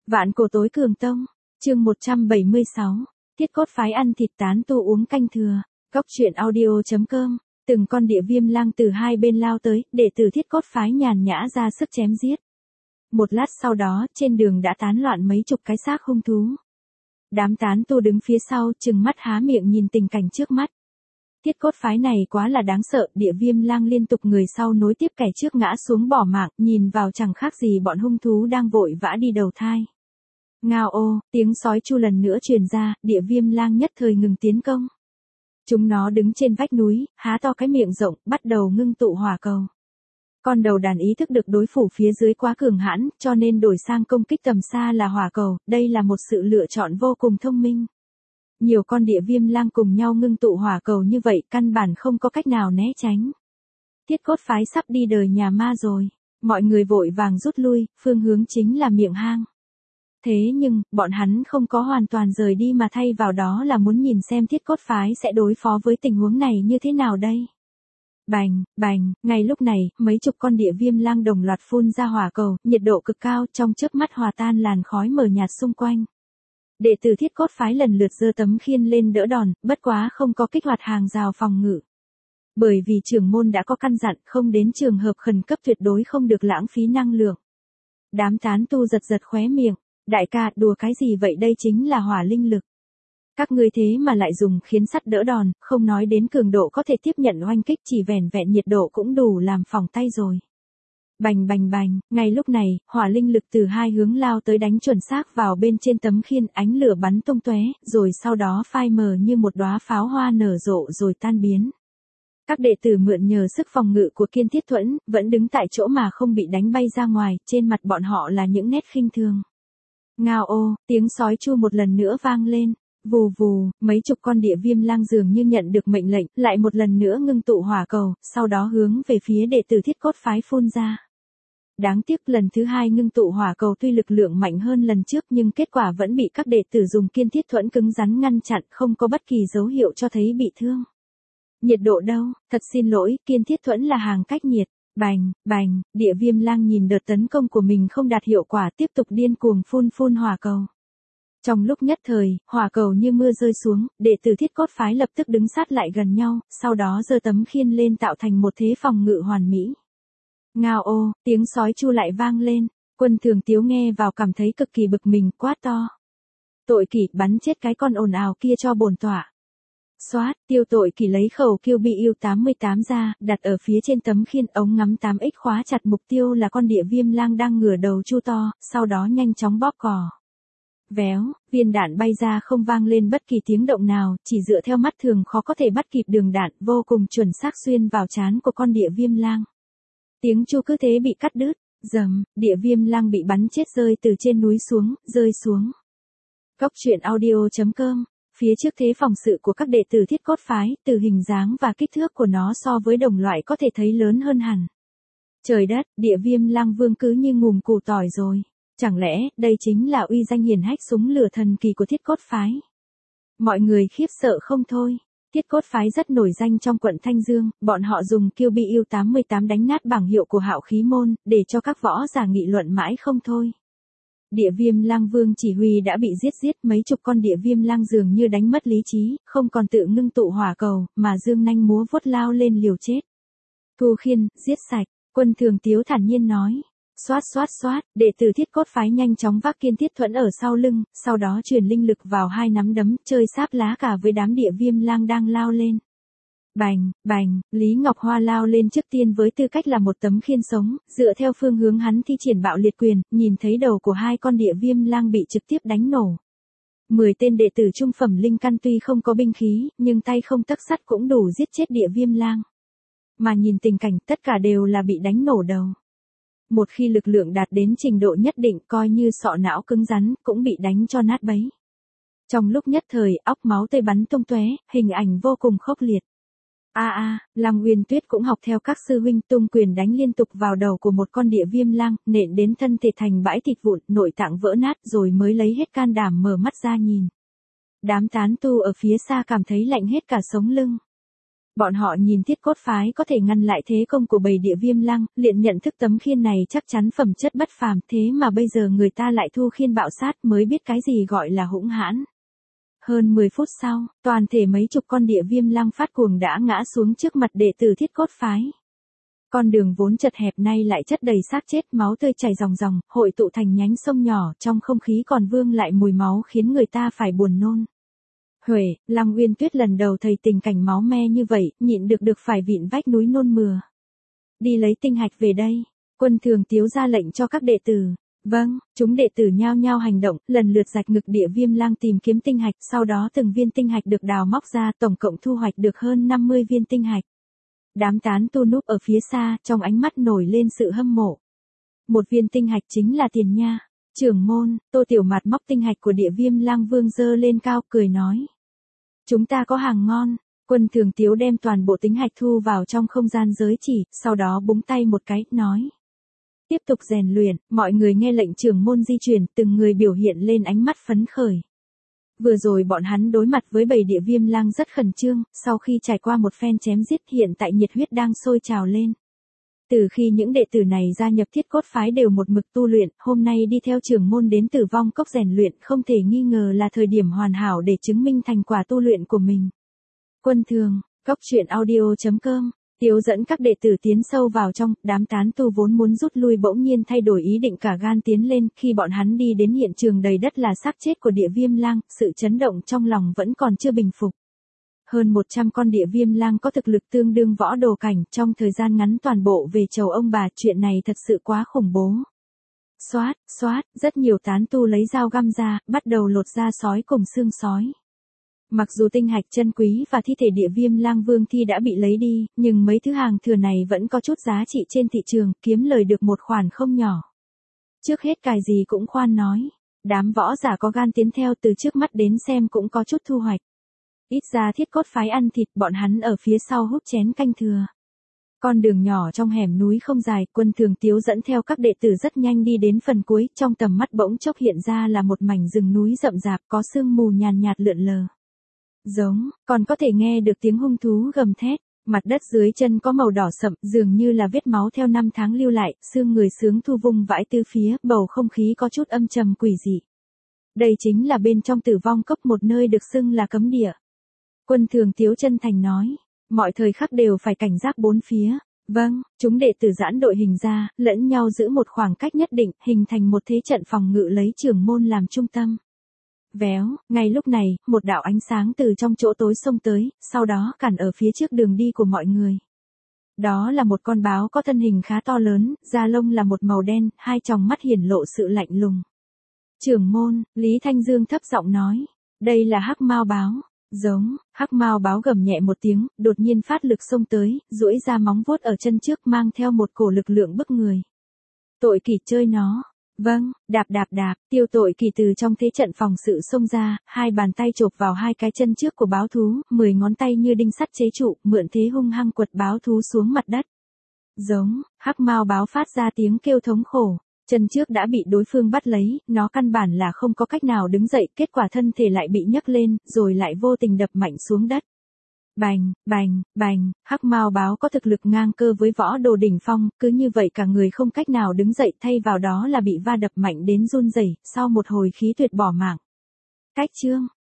Vạn cổ tối cường tông, chương 176, thiết cốt phái ăn thịt tán tu uống canh thừa, góc truyện audio.com, từng con địa viêm lang từ hai bên lao tới, đệ tử thiết cốt phái nhàn nhã ra sức chém giết. Một lát sau đó, trên đường đã tán loạn mấy chục cái xác hung thú. Đám tán tu đứng phía sau, trừng mắt há miệng nhìn tình cảnh trước mắt. Thiết cốt phái này quá là đáng sợ, địa viêm lang liên tục người sau nối tiếp kẻ trước ngã xuống bỏ mạng, nhìn vào chẳng khác gì bọn hung thú đang vội vã đi đầu thai. Ngao ô, tiếng sói chu lần nữa truyền ra, địa viêm lang nhất thời ngừng tiến công. Chúng nó đứng trên vách núi, há to cái miệng rộng, bắt đầu ngưng tụ hỏa cầu. Con đầu đàn ý thức được đối phủ phía dưới quá cường hãn, cho nên đổi sang công kích tầm xa là hỏa cầu, đây là một sự lựa chọn vô cùng thông minh. Nhiều con địa viêm lang cùng nhau ngưng tụ hỏa cầu như vậy, căn bản không có cách nào né tránh. Thiết cốt phái sắp đi đời nhà ma rồi, mọi người vội vàng rút lui, phương hướng chính là miệng hang. Thế nhưng, bọn hắn không có hoàn toàn rời đi mà thay vào đó là muốn nhìn xem thiết cốt phái sẽ đối phó với tình huống này như thế nào đây. Bành, bành, ngay lúc này, mấy chục con địa viêm lang đồng loạt phun ra hỏa cầu, nhiệt độ cực cao, trong chớp mắt hòa tan làn khói mờ nhạt xung quanh. Đệ tử thiết cốt phái lần lượt giơ tấm khiên lên đỡ đòn, bất quá không có kích hoạt hàng rào phòng ngự. Bởi vì trưởng môn đã có căn dặn không đến trường hợp khẩn cấp tuyệt đối không được lãng phí năng lượng. Đám tán tu giật giật khóe miệng, đại ca đùa cái gì vậy, đây chính là hỏa linh lực. Các ngươi thế mà lại dùng khiến sắt đỡ đòn, không nói đến cường độ có thể tiếp nhận oanh kích, chỉ vẻn vẹn nhiệt độ cũng đủ làm phỏng tay rồi. Bành bành bành, ngay lúc này, hỏa linh lực từ hai hướng lao tới đánh chuẩn xác vào bên trên tấm khiên, ánh lửa bắn tung tóe, rồi sau đó phai mờ như một đóa pháo hoa nở rộ rồi tan biến. Các đệ tử mượn nhờ sức phòng ngự của Kiên Thiết Thuẫn, vẫn đứng tại chỗ mà không bị đánh bay ra ngoài, trên mặt bọn họ là những nét khinh thường. Ngao ô, tiếng sói chu một lần nữa vang lên. Vù vù, mấy chục con địa viêm lang dường như nhận được mệnh lệnh, lại một lần nữa ngưng tụ hỏa cầu, sau đó hướng về phía đệ tử thiết cốt phái phun ra. Đáng tiếc lần thứ hai ngưng tụ hỏa cầu tuy lực lượng mạnh hơn lần trước nhưng kết quả vẫn bị các đệ tử dùng Kiên Thiết Thuẫn cứng rắn ngăn chặn, không có bất kỳ dấu hiệu cho thấy bị thương. Nhiệt độ đâu, thật xin lỗi, Kiên Thiết Thuẫn là hàng cách nhiệt. Bành, bành, địa viêm lang nhìn đợt tấn công của mình không đạt hiệu quả, tiếp tục điên cuồng phun hỏa cầu. Trong lúc nhất thời, hỏa cầu như mưa rơi xuống, đệ tử thiết cốt phái lập tức đứng sát lại gần nhau, sau đó giơ tấm khiên lên tạo thành một thế phòng ngự hoàn mỹ. Ngao ô, tiếng sói chu lại vang lên, Quân Thường Tiếu nghe vào cảm thấy cực kỳ bực mình, quát to. Tội kỷ, bắn chết cái con ồn ào kia cho bổn tọa. Xoát, Tiêu Tội Kỷ lấy khẩu Kiêu BU 88 ra, đặt ở phía trên tấm khiên, ống ngắm 8X khóa chặt mục tiêu là con địa viêm lang đang ngửa đầu chu to, sau đó nhanh chóng bóp cò. Véo, viên đạn bay ra không vang lên bất kỳ tiếng động nào, chỉ dựa theo mắt thường khó có thể bắt kịp đường đạn, vô cùng chuẩn xác xuyên vào trán của con địa viêm lang. Tiếng chu cứ thế bị cắt đứt, rầm, địa viêm lang bị bắn chết rơi từ trên núi xuống, rơi xuống. Góc truyện audio.com. Phía trước thế phòng sự của các đệ tử thiết cốt phái, từ hình dáng và kích thước của nó so với đồng loại có thể thấy lớn hơn hẳn. Trời đất, địa viêm lang vương cứ như ngùm củ tỏi rồi. Chẳng lẽ, đây chính là uy danh hiển hách súng lửa thần kỳ của thiết cốt phái? Mọi người khiếp sợ không thôi. Thiết cốt phái rất nổi danh trong quận Thanh Dương, bọn họ dùng Kiêu BU 88 đánh nát bảng hiệu của Hạo Khí Môn, để cho các võ giả nghị luận mãi không thôi. Địa viêm lang vương chỉ huy đã bị giết mấy chục con địa viêm lang dường như đánh mất lý trí, không còn tự ngưng tụ hỏa cầu, mà dương nanh múa vuốt lao lên liều chết. Thu khiên, giết sạch, Quân Thường Tiếu thản nhiên nói. Xoát, đệ tử thiết cốt phái nhanh chóng vác Kiên Thiết Thuẫn ở sau lưng, sau đó truyền linh lực vào hai nắm đấm, chơi sáp lá cả với đám địa viêm lang đang lao lên. Bành, bành, Lý Ngọc Hoa lao lên trước tiên với tư cách là một tấm khiên sống, dựa theo phương hướng hắn thi triển bạo liệt quyền, nhìn thấy đầu của hai con địa viêm lang bị trực tiếp đánh nổ. 10 tên đệ tử trung phẩm linh căn tuy không có binh khí, nhưng tay không tấc sắt cũng đủ giết chết địa viêm lang. Mà nhìn tình cảnh tất cả đều là bị đánh nổ đầu. Một khi lực lượng đạt đến trình độ nhất định coi như sọ não cứng rắn cũng bị đánh cho nát bấy. Trong lúc nhất thời óc máu tươi bắn tung tóe, hình ảnh vô cùng khốc liệt. Lăng Uyên Tuyết cũng học theo các sư huynh tung quyền đánh liên tục vào đầu của một con địa viêm lang, nện đến thân thể thành bãi thịt vụn, nội tạng vỡ nát rồi mới lấy hết can đảm mở mắt ra nhìn. Đám tán tu ở phía xa cảm thấy lạnh hết cả sống lưng. Bọn họ nhìn thiết cốt phái có thể ngăn lại thế công của bầy địa viêm lăng, liền nhận thức tấm khiên này chắc chắn phẩm chất bất phàm, thế mà bây giờ người ta lại thu khiên bạo sát, mới biết cái gì gọi là hỗn hãn. Hơn 10 phút sau, toàn thể mấy chục con địa viêm lăng phát cuồng đã ngã xuống trước mặt đệ tử thiết cốt phái. Con đường vốn chật hẹp nay lại chất đầy xác chết, máu tươi chảy ròng ròng, hội tụ thành nhánh sông nhỏ, trong không khí còn vương lại mùi máu khiến người ta phải buồn nôn. Huệ, Lăng Uyên Tuyết lần đầu thấy tình cảnh máu me như vậy, nhịn được phải vịn vách núi nôn mửa. Đi lấy tinh hạch về đây, Quân Thường Tiếu ra lệnh cho các đệ tử. Vâng, chúng đệ tử nhao nhao hành động, lần lượt rạch ngực địa viêm lang tìm kiếm tinh hạch, sau đó từng viên tinh hạch được đào móc ra, tổng cộng thu hoạch được hơn 50 viên tinh hạch. Đám tán tu núp ở phía xa, trong ánh mắt nổi lên sự hâm mộ. Một viên tinh hạch chính là tiền nha. Trưởng môn, Tô Tiểu Mạt móc tinh hạch của địa viêm lang vương giơ lên cao, cười nói. Chúng ta có hàng ngon. Quân Thường Tiếu đem toàn bộ tinh hạch thu vào trong không gian giới chỉ, sau đó búng tay một cái, nói. Tiếp tục rèn luyện, mọi người nghe lệnh trưởng môn di chuyển, từng người biểu hiện lên ánh mắt phấn khởi. Vừa rồi bọn hắn đối mặt với bầy địa viêm lang rất khẩn trương, sau khi trải qua một phen chém giết hiện tại nhiệt huyết đang sôi trào lên. Từ khi những đệ tử này gia nhập thiết cốt phái đều một mực tu luyện, hôm nay đi theo trưởng môn đến Tử Vong Cốc rèn luyện không thể nghi ngờ là thời điểm hoàn hảo để chứng minh thành quả tu luyện của mình. Quân Thường, Cốc truyện audio.com, Tiếu dẫn các đệ tử tiến sâu vào trong, đám tán tu vốn muốn rút lui bỗng nhiên thay đổi ý định cả gan tiến lên, khi bọn hắn đi đến hiện trường đầy đất là xác chết của địa viêm lang, sự chấn động trong lòng vẫn còn chưa bình phục. Hơn 100 con địa viêm lang có thực lực tương đương võ đồ cảnh, trong thời gian ngắn toàn bộ về chầu ông bà, chuyện này thật sự quá khủng bố. Xoát, rất nhiều tán tu lấy dao găm ra, bắt đầu lột da sói cùng xương sói. Mặc dù tinh hạch chân quý và thi thể địa viêm lang vương thi đã bị lấy đi, nhưng mấy thứ hàng thừa này vẫn có chút giá trị trên thị trường, kiếm lời được một khoản không nhỏ. Trước hết cài gì cũng khoan nói, đám võ giả có gan tiến theo từ trước mắt đến xem cũng có chút thu hoạch. Ít ra thiết cốt phái ăn thịt, bọn hắn ở phía sau hút chén canh thừa. Con đường nhỏ trong hẻm núi không dài, Quân Thường Tiếu dẫn theo các đệ tử rất nhanh đi đến phần cuối, trong tầm mắt bỗng chốc hiện ra là một mảnh rừng núi rậm rạp có sương mù nhàn nhạt lượn lờ. Giống, còn có thể nghe được tiếng hung thú gầm thét, mặt đất dưới chân có màu đỏ sậm, dường như là vết máu theo năm tháng lưu lại, xương người sướng thu vung vãi tứ phía, bầu không khí có chút âm trầm quỷ dị. Đây chính là bên trong Tử Vong Cốc, một nơi được xưng là cấm địa. Quân Thường Tiếu chân thành nói, mọi thời khắc đều phải cảnh giác bốn phía. Vâng, chúng đệ tử giãn đội hình ra, lẫn nhau giữ một khoảng cách nhất định, hình thành một thế trận phòng ngự lấy trưởng môn làm trung tâm. Véo, ngay lúc này, một đạo ánh sáng từ trong chỗ tối xông tới, sau đó cản ở phía trước đường đi của mọi người. Đó là một con báo có thân hình khá to lớn, da lông là một màu đen, hai tròng mắt hiển lộ sự lạnh lùng. Trưởng môn, Lý Thanh Dương thấp giọng nói, đây là hắc mao báo. Giống, hắc mao báo gầm nhẹ một tiếng, đột nhiên phát lực xông tới, duỗi ra móng vuốt ở chân trước mang theo một cổ lực lượng bức người. Tội kỷ chơi nó. Vâng, đạp, Tiêu Tội Kỳ từ trong thế trận phòng sự xông ra, hai bàn tay chộp vào hai cái chân trước của báo thú, 10 ngón tay như đinh sắt chế trụ, mượn thế hung hăng quật báo thú xuống mặt đất. Giống, hắc mao báo phát ra tiếng kêu thống khổ, chân trước đã bị đối phương bắt lấy, nó căn bản là không có cách nào đứng dậy, kết quả thân thể lại bị nhấc lên, rồi lại vô tình đập mạnh xuống đất. Bành, hắc mao báo có thực lực ngang cơ với võ đồ đỉnh phong, cứ như vậy cả người không cách nào đứng dậy, thay vào đó là bị va đập mạnh đến run rẩy, sau một hồi khí tuyệt bỏ mạng. Cách chương